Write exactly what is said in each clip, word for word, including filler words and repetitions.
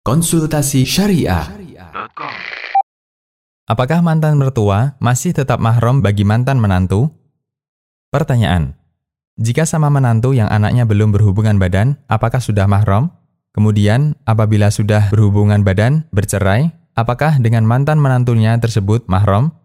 Konsultasi Syariah. Apakah mantan mertua masih tetap mahram bagi mantan menantu? Pertanyaan: jika sama menantu yang anaknya belum berhubungan badan, apakah sudah mahram? Kemudian, apabila sudah berhubungan badan, bercerai, apakah dengan mantan menantunya tersebut mahram?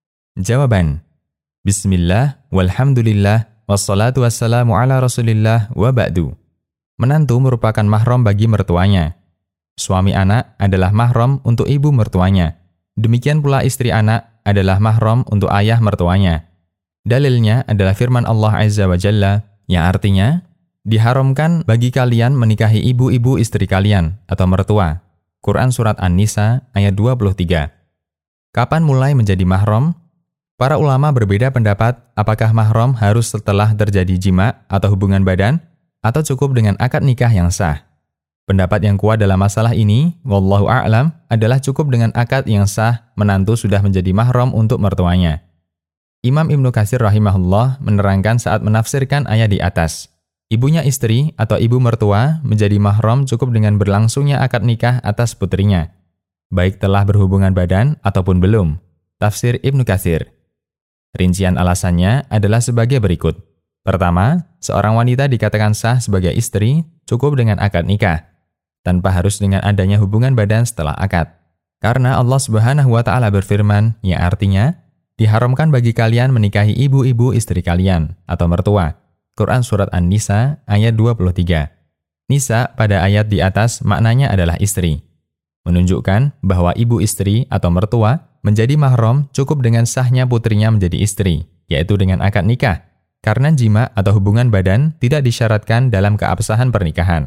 Jawaban: Bismillah, walhamdulillah, wassalatu wassalamu ala rasulillah, wa ba'du. Menantu merupakan mahram bagi mertuanya. Suami anak adalah mahram untuk ibu mertuanya. Demikian pula istri anak adalah mahram untuk ayah mertuanya. Dalilnya adalah firman Allah Azza wa Jalla yang artinya, diharamkan bagi kalian menikahi ibu-ibu istri kalian atau mertua. Quran Surat An-Nisa ayat dua puluh tiga. Kapan mulai menjadi mahram? Para ulama berbeda pendapat apakah mahram harus setelah terjadi jima atau hubungan badan atau cukup dengan akad nikah yang sah. Pendapat yang kuat dalam masalah ini, wallahu a'lam, adalah cukup dengan akad yang sah menantu sudah menjadi mahram untuk mertuanya. Imam Ibnu Katsir rahimahullah menerangkan saat menafsirkan ayat di atas, ibunya istri atau ibu mertua menjadi mahram cukup dengan berlangsungnya akad nikah atas putrinya, baik telah berhubungan badan ataupun belum. Tafsir Ibnu Katsir. Rincian alasannya adalah sebagai berikut. Pertama, seorang wanita dikatakan sah sebagai istri cukup dengan akad nikah, tanpa harus dengan adanya hubungan badan setelah akad. Karena Allah Subhanahu wa taala berfirman, yang artinya diharamkan bagi kalian menikahi ibu-ibu istri kalian atau mertua. Quran Surat An-Nisa ayat dua puluh tiga. Nisa pada ayat di atas maknanya adalah istri, menunjukkan bahwa ibu istri atau mertua menjadi mahram cukup dengan sahnya putrinya menjadi istri, yaitu dengan akad nikah, karena jima atau hubungan badan tidak disyaratkan dalam keabsahan pernikahan.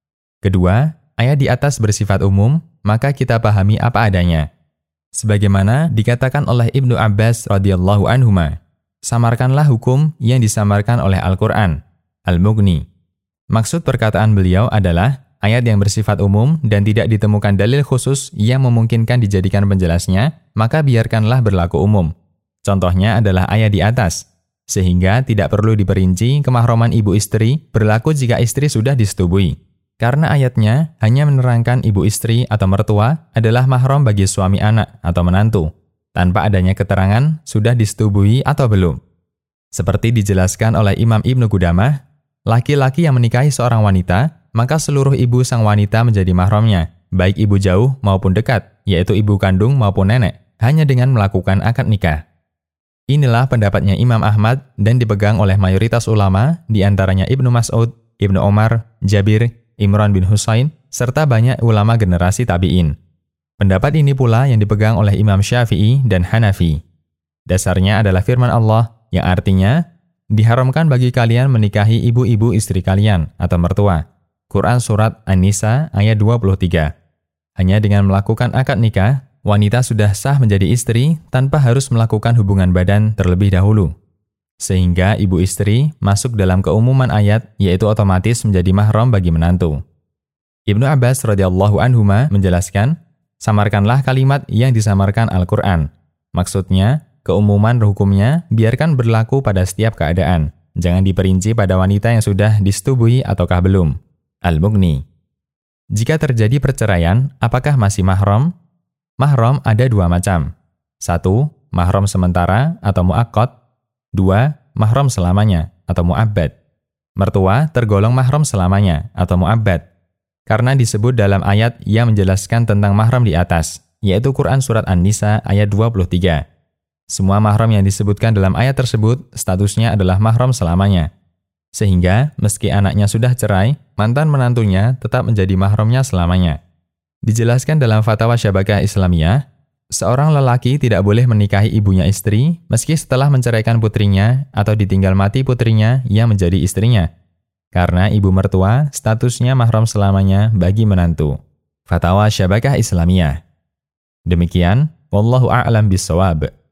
Kedua, ayat di atas bersifat umum, maka kita pahami apa adanya. Sebagaimana dikatakan oleh Ibnu Abbas radhiyallahu anhuma, samarkanlah hukum yang disamarkan oleh Al-Quran, Al-Mughni. Maksud perkataan beliau adalah ayat yang bersifat umum dan tidak ditemukan dalil khusus yang memungkinkan dijadikan penjelasnya, maka biarkanlah berlaku umum. Contohnya adalah ayat di atas, sehingga tidak perlu diperinci kemahraman ibu istri berlaku jika istri sudah disetubui. Karena ayatnya hanya menerangkan ibu istri atau mertua adalah mahram bagi suami anak atau menantu, tanpa adanya keterangan sudah disetubui atau belum. Seperti dijelaskan oleh Imam Ibnu Qudamah, laki-laki yang menikahi seorang wanita, maka seluruh ibu sang wanita menjadi mahramnya, baik ibu jauh maupun dekat, yaitu ibu kandung maupun nenek, hanya dengan melakukan akad nikah. Inilah pendapatnya Imam Ahmad dan dipegang oleh mayoritas ulama, di antaranya Ibnu Mas'ud, Ibnu Omar, Jabir, Imran bin Husain, serta banyak ulama generasi tabi'in. Pendapat ini pula yang dipegang oleh Imam Syafi'i dan Hanafi. Dasarnya adalah firman Allah yang artinya, diharamkan bagi kalian menikahi ibu-ibu istri kalian atau mertua. Quran Surat An-Nisa ayat dua puluh tiga. Hanya dengan melakukan akad nikah, wanita sudah sah menjadi istri tanpa harus melakukan hubungan badan terlebih dahulu. Sehingga ibu istri masuk dalam keumuman ayat, yaitu otomatis menjadi mahram bagi menantu. Ibnu Abbas radhiyallahu anhuma menjelaskan, samarkanlah kalimat yang disamarkan Al-Quran. Maksudnya, keumuman hukumnya biarkan berlaku pada setiap keadaan. Jangan diperinci pada wanita yang sudah disetubui ataukah belum. Al-Mughni. Jika terjadi perceraian, apakah masih mahram? Mahram ada dua macam. Satu, mahram sementara atau muakkad. Dua, mahram selamanya atau mu'abbad. Mertua tergolong mahram selamanya atau mu'abbad, karena disebut dalam ayat yang menjelaskan tentang mahram di atas, yaitu Quran Surat An-Nisa ayat dua puluh tiga. Semua mahram yang disebutkan dalam ayat tersebut statusnya adalah mahram selamanya. Sehingga, meski anaknya sudah cerai, mantan menantunya tetap menjadi mahramnya selamanya. Dijelaskan dalam Fatwa Syabakah Islamiyah, seorang lelaki tidak boleh menikahi ibunya istri meski setelah menceraikan putrinya atau ditinggal mati putrinya yang menjadi istrinya. Karena ibu mertua statusnya mahram selamanya bagi menantu. Fatwa Syabakah Islamiyah. Demikian, wallahu a'lam bishawab.